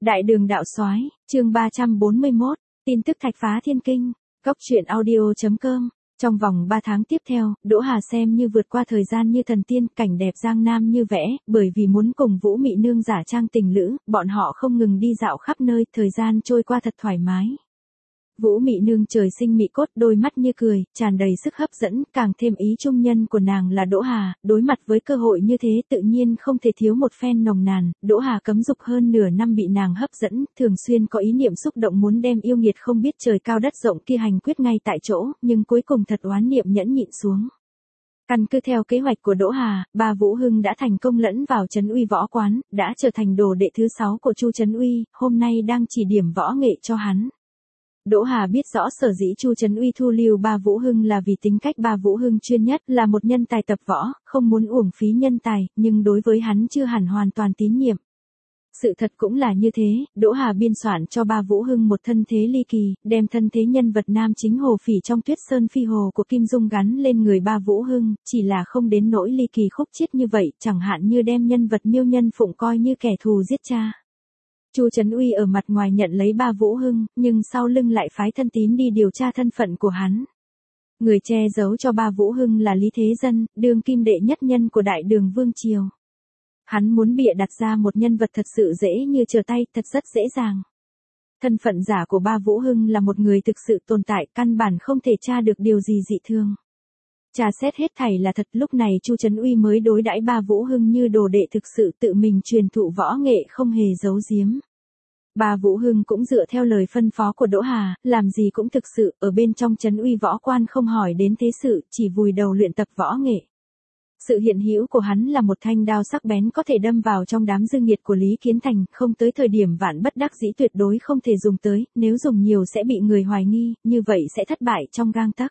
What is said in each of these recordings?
Đại đường đạo soái, chương 341, tin tức thạch phá thiên kinh, góc truyện audio.com. Trong vòng 3 tháng tiếp theo, Đỗ Hà xem như vượt qua thời gian như thần tiên, cảnh đẹp giang nam như vẽ, bởi vì muốn cùng Vũ Mị Nương giả trang tình lữ, bọn họ không ngừng đi dạo khắp nơi, thời gian trôi qua thật thoải mái. Vũ Mị Nương trời sinh mị cốt, đôi mắt như cười, tràn đầy sức hấp dẫn, càng thêm ý trung nhân của nàng là Đỗ Hà, đối mặt với cơ hội như thế tự nhiên không thể thiếu một phen nồng nàn, Đỗ Hà cấm dục hơn nửa năm bị nàng hấp dẫn, thường xuyên có ý niệm xúc động muốn đem yêu nghiệt không biết trời cao đất rộng kia hành quyết ngay tại chỗ, nhưng cuối cùng thật oán niệm nhẫn nhịn xuống. Căn cứ theo kế hoạch của Đỗ Hà, Ba Vũ Hưng đã thành công lẫn vào Trấn Uy võ quán, đã trở thành đồ đệ thứ 6 của Chu Trấn Uy, hôm nay đang chỉ điểm võ nghệ cho hắn. Đỗ Hà biết rõ sở dĩ Chu Trấn Uy thu lưu Ba Vũ Hưng là vì tính cách Ba Vũ Hưng chuyên nhất, là một nhân tài tập võ, không muốn uổng phí nhân tài, nhưng đối với hắn chưa hẳn hoàn toàn tín nhiệm. Sự thật cũng là như thế, Đỗ Hà biên soạn cho Ba Vũ Hưng một thân thế ly kỳ, đem thân thế nhân vật nam chính Hồ Phỉ trong Tuyết Sơn Phi Hồ của Kim Dung gắn lên người Ba Vũ Hưng, chỉ là không đến nỗi ly kỳ khúc chiết như vậy, chẳng hạn như đem nhân vật Miêu Nhân Phụng coi như kẻ thù giết cha. Chu Trấn Uy ở mặt ngoài nhận lấy Ba Vũ Hưng, nhưng sau lưng lại phái thân tín đi điều tra thân phận của hắn. Người che giấu cho Ba Vũ Hưng là Lý Thế Dân, đương kim đệ nhất nhân của Đại Đường Vương Triều. Hắn muốn bịa đặt ra một nhân vật thật sự dễ như trở tay, thật rất dễ dàng. Thân phận giả của Ba Vũ Hưng là một người thực sự tồn tại, căn bản không thể tra được điều gì dị thường. Trà xét hết thảy là thật, lúc này Chu Trấn Uy mới đối đãi Ba Vũ Hưng như đồ đệ thực sự tự mình truyền thụ võ nghệ không hề giấu giếm. Ba Vũ Hưng cũng dựa theo lời phân phó của Đỗ Hà, làm gì cũng thực sự, ở bên trong Trấn Uy võ quan không hỏi đến thế sự, chỉ vùi đầu luyện tập võ nghệ. Sự hiện hữu của hắn là một thanh đao sắc bén có thể đâm vào trong đám dư nghiệt của Lý Kiến Thành, không tới thời điểm vạn bất đắc dĩ tuyệt đối không thể dùng tới, nếu dùng nhiều sẽ bị người hoài nghi, như vậy sẽ thất bại trong gang tấc.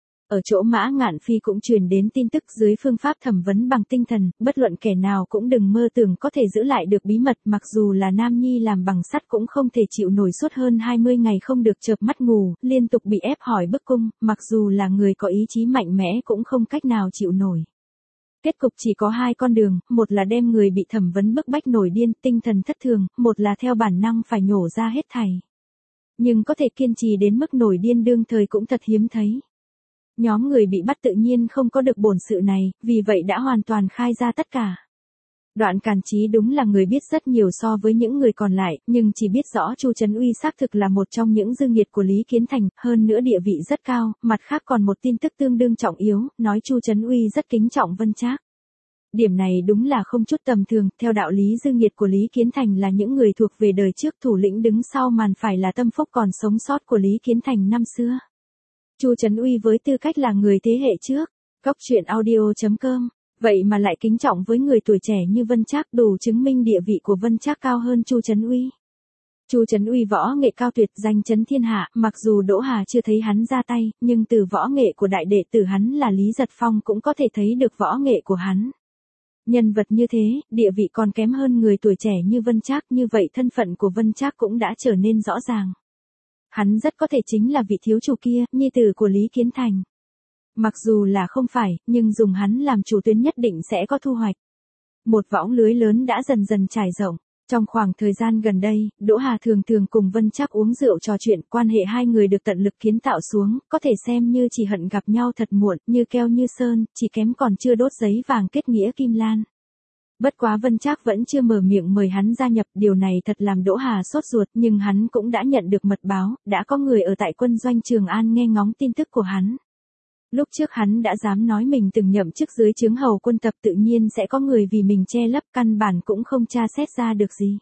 Ở chỗ Mã Ngạn Phi cũng truyền đến tin tức dưới phương pháp thẩm vấn bằng tinh thần, bất luận kẻ nào cũng đừng mơ tưởng có thể giữ lại được bí mật, mặc dù là nam nhi làm bằng sắt cũng không thể chịu nổi suốt hơn 20 ngày không được chợp mắt ngủ, liên tục bị ép hỏi bức cung, mặc dù là người có ý chí mạnh mẽ cũng không cách nào chịu nổi. Kết cục chỉ có 2 con đường, một là đem người bị thẩm vấn bức bách nổi điên, tinh thần thất thường, một là theo bản năng phải nhổ ra hết thảy. Nhưng có thể kiên trì đến mức nổi điên đương thời cũng thật hiếm thấy. Nhóm người bị bắt tự nhiên không có được bổn sự này, vì vậy đã hoàn toàn khai ra tất cả. Đoạn Càn Chí đúng là người biết rất nhiều so với những người còn lại, nhưng chỉ biết rõ Chu Trấn Uy xác thực là một trong những dư nghiệt của Lý Kiến Thành, hơn nữa địa vị rất cao, mặt khác còn một tin tức tương đương trọng yếu, nói Chu Trấn Uy rất kính trọng Vân Trác. Điểm này đúng là không chút tầm thường, theo đạo lý dư nghiệt của Lý Kiến Thành là những người thuộc về đời trước, thủ lĩnh đứng sau màn phải là tâm phúc còn sống sót của Lý Kiến Thành năm xưa. Chu Trấn Uy với tư cách là người thế hệ trước, góc truyện audio.com, vậy mà lại kính trọng với người tuổi trẻ như Vân Trác, đủ chứng minh địa vị của Vân Trác cao hơn Chu Trấn Uy. Chu Trấn Uy võ nghệ cao tuyệt, danh chấn thiên hạ, mặc dù Đỗ Hà chưa thấy hắn ra tay, nhưng từ võ nghệ của đại đệ tử hắn là Lý Giật Phong cũng có thể thấy được võ nghệ của hắn. Nhân vật như thế, địa vị còn kém hơn người tuổi trẻ như Vân Trác, như vậy thân phận của Vân Trác cũng đã trở nên rõ ràng. Hắn rất có thể chính là vị thiếu chủ kia, nhi tử của Lý Kiến Thành. Mặc dù là không phải, nhưng dùng hắn làm chủ tuyến nhất định sẽ có thu hoạch. Một võng lưới lớn đã dần dần trải rộng. Trong khoảng thời gian gần đây, Đỗ Hà thường thường cùng Vân Trác uống rượu trò chuyện, quan hệ hai người được tận lực kiến tạo xuống, có thể xem như chỉ hận gặp nhau thật muộn, như keo như sơn, chỉ kém còn chưa đốt giấy vàng kết nghĩa kim lan. Bất quá Vân Trác vẫn chưa mở miệng mời hắn gia nhập, điều này thật làm Đỗ Hà sốt ruột, nhưng hắn cũng đã nhận được mật báo, đã có người ở tại quân doanh Trường An nghe ngóng tin tức của hắn. Lúc trước hắn đã dám nói mình từng nhậm chức dưới trướng hầu quân tập, tự nhiên sẽ có người vì mình che lấp, căn bản cũng không tra xét ra được gì.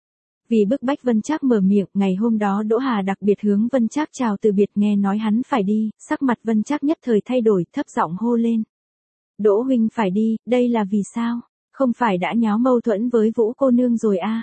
Vì bức bách Vân Trác mở miệng, ngày hôm đó Đỗ Hà đặc biệt hướng Vân Trác chào từ biệt, nghe nói hắn phải đi, sắc mặt Vân Trác nhất thời thay đổi, thấp giọng hô lên. Đỗ huynh phải đi, đây là vì sao? Không phải đã nháo mâu thuẫn với Vũ cô nương rồi à?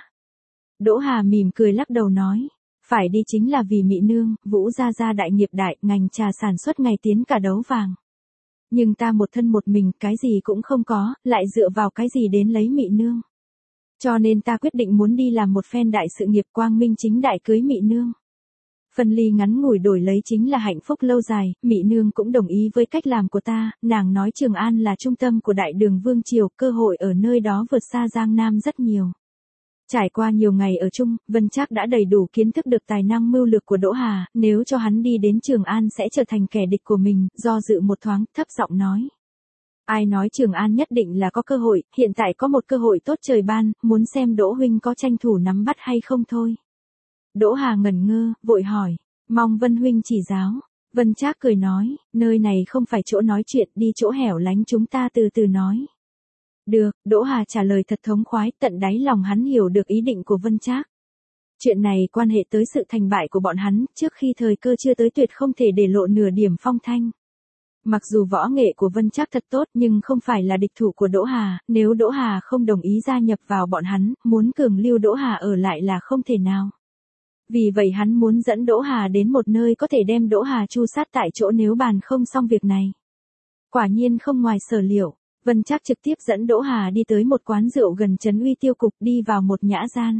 Đỗ Hà mỉm cười lắc đầu nói. Phải đi chính là vì Mị Nương, Vũ gia đại nghiệp đại, ngành trà sản xuất ngày tiến cả đấu vàng. Nhưng ta một thân một mình, cái gì cũng không có, lại dựa vào cái gì đến lấy Mị Nương. Cho nên ta quyết định muốn đi làm một phen đại sự nghiệp, quang minh chính đại cưới Mị Nương. Phân ly ngắn ngủi đổi lấy chính là hạnh phúc lâu dài, Mị Nương cũng đồng ý với cách làm của ta, nàng nói Trường An là trung tâm của Đại Đường Vương Triều, cơ hội ở nơi đó vượt xa Giang Nam rất nhiều. Trải qua nhiều ngày ở chung, Vân Trác đã đầy đủ kiến thức được tài năng mưu lược của Đỗ Hà, nếu cho hắn đi đến Trường An sẽ trở thành kẻ địch của mình, do dự một thoáng, thấp giọng nói. Ai nói Trường An nhất định là có cơ hội, hiện tại có một cơ hội tốt trời ban, muốn xem Đỗ huynh có tranh thủ nắm bắt hay không thôi. Đỗ Hà ngẩn ngơ, vội hỏi, mong Vân huynh chỉ giáo. Vân Trác cười nói, nơi này không phải chỗ nói chuyện, đi chỗ hẻo lánh chúng ta từ từ nói. Được, Đỗ Hà trả lời thật thống khoái, tận đáy lòng hắn hiểu được ý định của Vân Trác. Chuyện này quan hệ tới sự thành bại của bọn hắn, trước khi thời cơ chưa tới tuyệt không thể để lộ nửa điểm phong thanh. Mặc dù võ nghệ của Vân Trác thật tốt nhưng không phải là địch thủ của Đỗ Hà, nếu Đỗ Hà không đồng ý gia nhập vào bọn hắn, muốn cường lưu Đỗ Hà ở lại là không thể nào. Vì vậy hắn muốn dẫn Đỗ Hà đến một nơi có thể đem Đỗ Hà tru sát tại chỗ nếu bàn không xong việc này. Quả nhiên không ngoài sở liệu, Vân Trác trực tiếp dẫn Đỗ Hà đi tới một quán rượu gần trấn Uy Tiêu Cục, đi vào một nhã gian.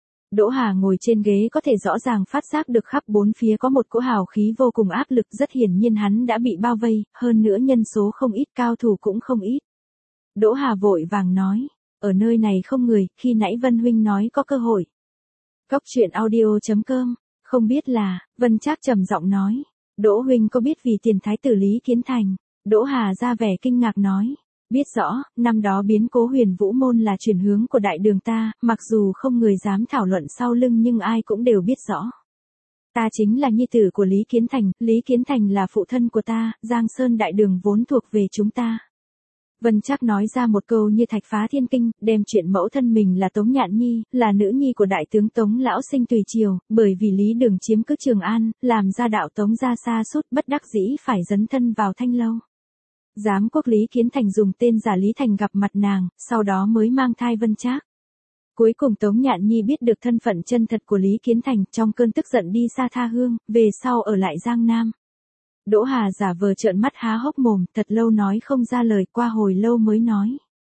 Đỗ Hà ngồi trên ghế có thể rõ ràng phát giác được khắp bốn phía có một cỗ hào khí vô cùng áp lực, rất hiển nhiên hắn đã bị bao vây, hơn nữa nhân số không ít, cao thủ cũng không ít. Đỗ Hà vội vàng nói, ở nơi này không người, khi nãy Vân huynh nói có cơ hội. Cốc truyện audio.com, không biết là, Vân Trác trầm giọng nói, Đỗ huynh có biết vì tiền thái tử Lý Kiến Thành? Đỗ Hà ra vẻ kinh ngạc nói, biết rõ, năm đó biến cố Huyền Vũ Môn là chuyển hướng của đại đường ta, mặc dù không người dám thảo luận sau lưng nhưng ai cũng đều biết rõ. Ta chính là nhi tử của Lý Kiến Thành, Lý Kiến Thành là phụ thân của ta, Giang Sơn đại đường vốn thuộc về chúng ta. Vân Trác nói ra một câu như thạch phá thiên kinh, đem chuyện mẫu thân mình là Tống Nhạn Nhi, là nữ nhi của đại tướng Tống lão sinh tùy triều, bởi vì Lý Đường chiếm cứ Trường An, làm ra đạo Tống ra xa sút bất đắc dĩ phải dấn thân vào Thanh Lâu. Giám quốc Lý Kiến Thành dùng tên giả Lý Thành gặp mặt nàng, sau đó mới mang thai Vân Trác. Cuối cùng Tống Nhạn Nhi biết được thân phận chân thật của Lý Kiến Thành, trong cơn tức giận đi xa tha hương, về sau ở lại Giang Nam. Đỗ Hà giả vờ trợn mắt há hốc mồm, thật lâu nói không ra lời, qua hồi lâu mới nói.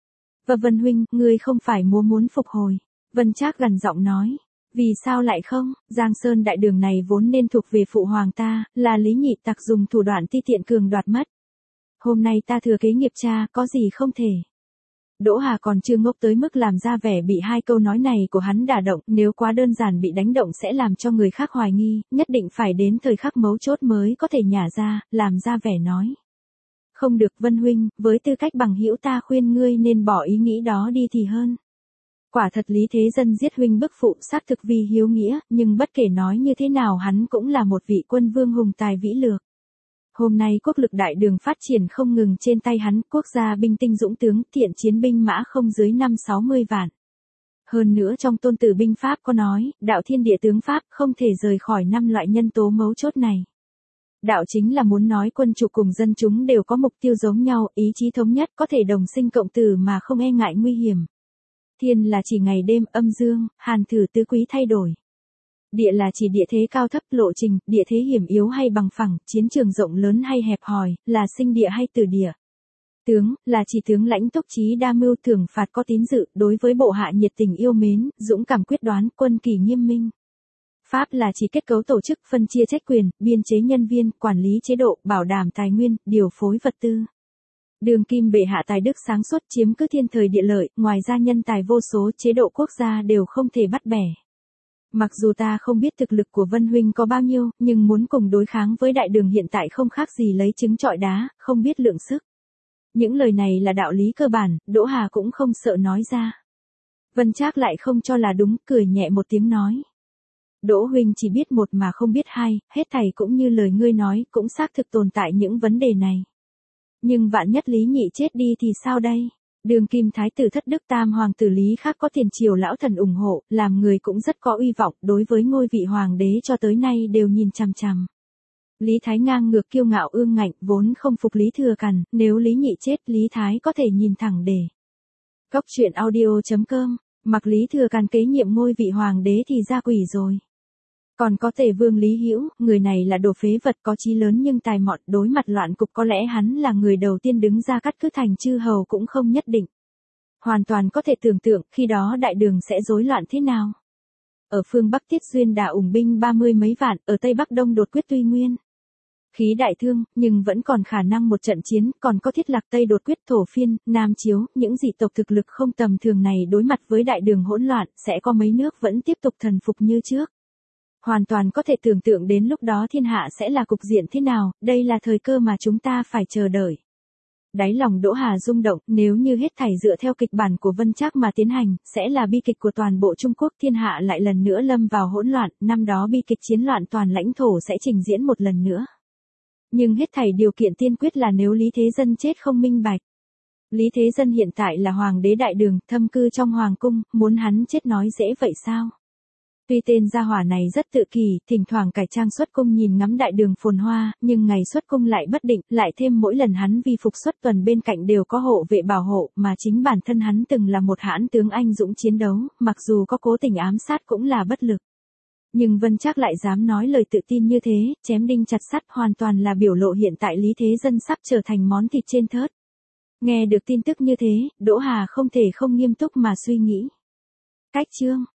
Và Vân huynh, ngươi không phải muốn phục hồi. Vân Trác gần giọng nói. Vì sao lại không, Giang Sơn đại đường này vốn nên thuộc về phụ hoàng ta, là Lý Nhị Tặc dùng thủ đoạn ti tiện cường đoạt mất. Hôm nay ta thừa kế nghiệp cha, có gì không thể. Đỗ Hà còn chưa ngốc tới mức làm ra vẻ bị hai câu nói này của hắn đả động, nếu quá đơn giản bị đánh động sẽ làm cho người khác hoài nghi, nhất định phải đến thời khắc mấu chốt mới có thể nhả ra, làm ra vẻ nói. Không được Vân huynh, với tư cách bằng hữu ta khuyên ngươi nên bỏ ý nghĩ đó đi thì hơn. Quả thật Lý Thế Dân giết huynh bức phụ xác thực vì hiếu nghĩa, nhưng bất kể nói như thế nào hắn cũng là một vị quân vương hùng tài vĩ lược. Hôm nay quốc lực đại đường phát triển không ngừng trên tay hắn, quốc gia binh tinh dũng tướng, thiện chiến binh mã không dưới 5-60 vạn. Hơn nữa trong Tôn Tử binh pháp có nói, đạo thiên địa tướng pháp không thể rời khỏi 5 loại nhân tố mấu chốt này. Đạo chính là muốn nói quân chủ cùng dân chúng đều có mục tiêu giống nhau, ý chí thống nhất, có thể đồng sinh cộng tử mà không e ngại nguy hiểm. Thiên là chỉ ngày đêm, âm dương, hàn thử tứ quý thay đổi. Địa là chỉ địa thế cao thấp, lộ trình, địa thế hiểm yếu hay bằng phẳng, chiến trường rộng lớn hay hẹp hòi, là sinh địa hay tử địa. Tướng, là chỉ tướng lãnh túc trí đa mưu, thưởng phạt có tín dự, đối với bộ hạ nhiệt tình yêu mến, dũng cảm quyết đoán, quân kỷ nghiêm minh. Pháp là chỉ kết cấu tổ chức, phân chia trách quyền, biên chế nhân viên, quản lý chế độ, bảo đảm tài nguyên, điều phối vật tư. Đường kim bệ hạ tài đức sáng suốt, chiếm cứ thiên thời địa lợi, ngoài ra nhân tài vô số, chế độ quốc gia đều không thể bắt bẻ. Mặc dù ta không biết thực lực của Vân huynh có bao nhiêu, nhưng muốn cùng đối kháng với đại đường hiện tại không khác gì lấy trứng trọi đá, không biết lượng sức. Những lời này là đạo lý cơ bản, Đỗ Hà cũng không sợ nói ra. Vân Trác lại không cho là đúng, cười nhẹ một tiếng nói. Đỗ huynh chỉ biết một mà không biết hai, hết thảy cũng như lời ngươi nói, cũng xác thực tồn tại những vấn đề này. Nhưng vạn nhất Lý Nhị chết đi thì sao đây? Đường kim thái tử thất đức tam hoàng tử Lý khác có tiền triều lão thần ủng hộ, làm người cũng rất có uy vọng, đối với ngôi vị hoàng đế cho tới nay đều nhìn chằm chằm. Lý Thái ngang ngược kiêu ngạo ương ngạnh, vốn không phục Lý Thừa Càn, nếu Lý Nhị chết Lý Thái có thể nhìn thẳng để. Cốc truyện audio.com, mặc Lý Thừa Càn kế nhiệm ngôi vị hoàng đế thì ra quỷ rồi. Còn có Tề Vương Lý Hữu, người này là đồ phế vật có chí lớn nhưng tài mọn, đối mặt loạn cục có lẽ hắn là người đầu tiên đứng ra cắt cứ thành chư hầu cũng không nhất định. Hoàn toàn có thể tưởng tượng khi đó đại đường sẽ rối loạn thế nào. Ở phương Bắc Tiết Duyên đã ủng binh 30 mấy vạn, ở Tây Bắc Đông đột quyết Tuy Nguyên. Khí đại thương, nhưng vẫn còn khả năng một trận chiến, còn có Thiết Lạc Tây đột quyết Thổ Phiên, Nam Chiếu, những dị tộc thực lực không tầm thường này đối mặt với đại đường hỗn loạn, sẽ có mấy nước vẫn tiếp tục thần phục như trước. Hoàn toàn có thể tưởng tượng đến lúc đó thiên hạ sẽ là cục diện thế nào, đây là thời cơ mà chúng ta phải chờ đợi. Đáy lòng Đỗ Hà rung động, nếu như hết thảy dựa theo kịch bản của Vân Trác mà tiến hành, sẽ là bi kịch của toàn bộ Trung Quốc, thiên hạ lại lần nữa lâm vào hỗn loạn, năm đó bi kịch chiến loạn toàn lãnh thổ sẽ trình diễn một lần nữa. Nhưng hết thảy điều kiện tiên quyết là nếu Lý Thế Dân chết không minh bạch. Lý Thế Dân hiện tại là hoàng đế đại đường, thâm cư trong hoàng cung, muốn hắn chết nói dễ vậy sao? Tuy tên gia hỏa này rất tự kỷ, thỉnh thoảng cải trang xuất cung nhìn ngắm đại đường phồn hoa, nhưng ngày xuất cung lại bất định, lại thêm mỗi lần hắn vì phục xuất tuần bên cạnh đều có hộ vệ bảo hộ, mà chính bản thân hắn từng là một hãn tướng anh dũng chiến đấu, mặc dù có cố tình ám sát cũng là bất lực. Nhưng Vân Trác lại dám nói lời tự tin như thế, chém đinh chặt sắt, hoàn toàn là biểu lộ hiện tại Lý Thế Dân sắp trở thành món thịt trên thớt. Nghe được tin tức như thế, Đỗ Hà không thể không nghiêm túc mà suy nghĩ. Cách chương